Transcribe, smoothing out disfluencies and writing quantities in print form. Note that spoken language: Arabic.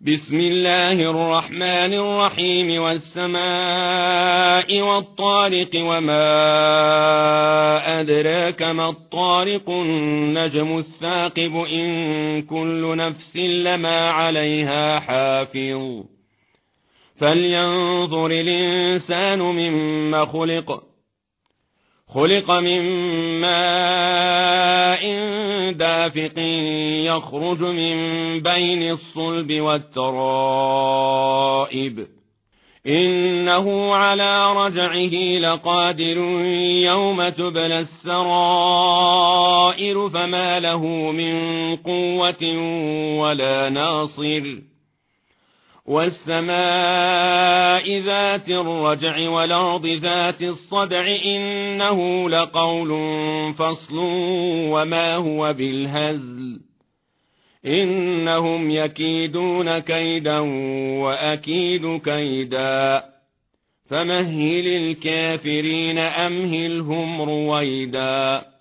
بسم الله الرحمن الرحيم والسماء والطارق وما أدراك ما الطارق النجم الثاقب إن كل نفس لما عليها حافظ فلينظر الإنسان مما خلق من ماء دافق يخرج من بين الصلب والترائب إنه على رجعه لقادر يوم تبلى السرائر فما له من قوة ولا ناصر والسماء ذات الرجع والأرض ذات الصدع إنه لقول فصل وما هو بالهزل إنهم يكيدون كيدا وأكيد كيدا فمهل الكافرين أمهلهم رويدا.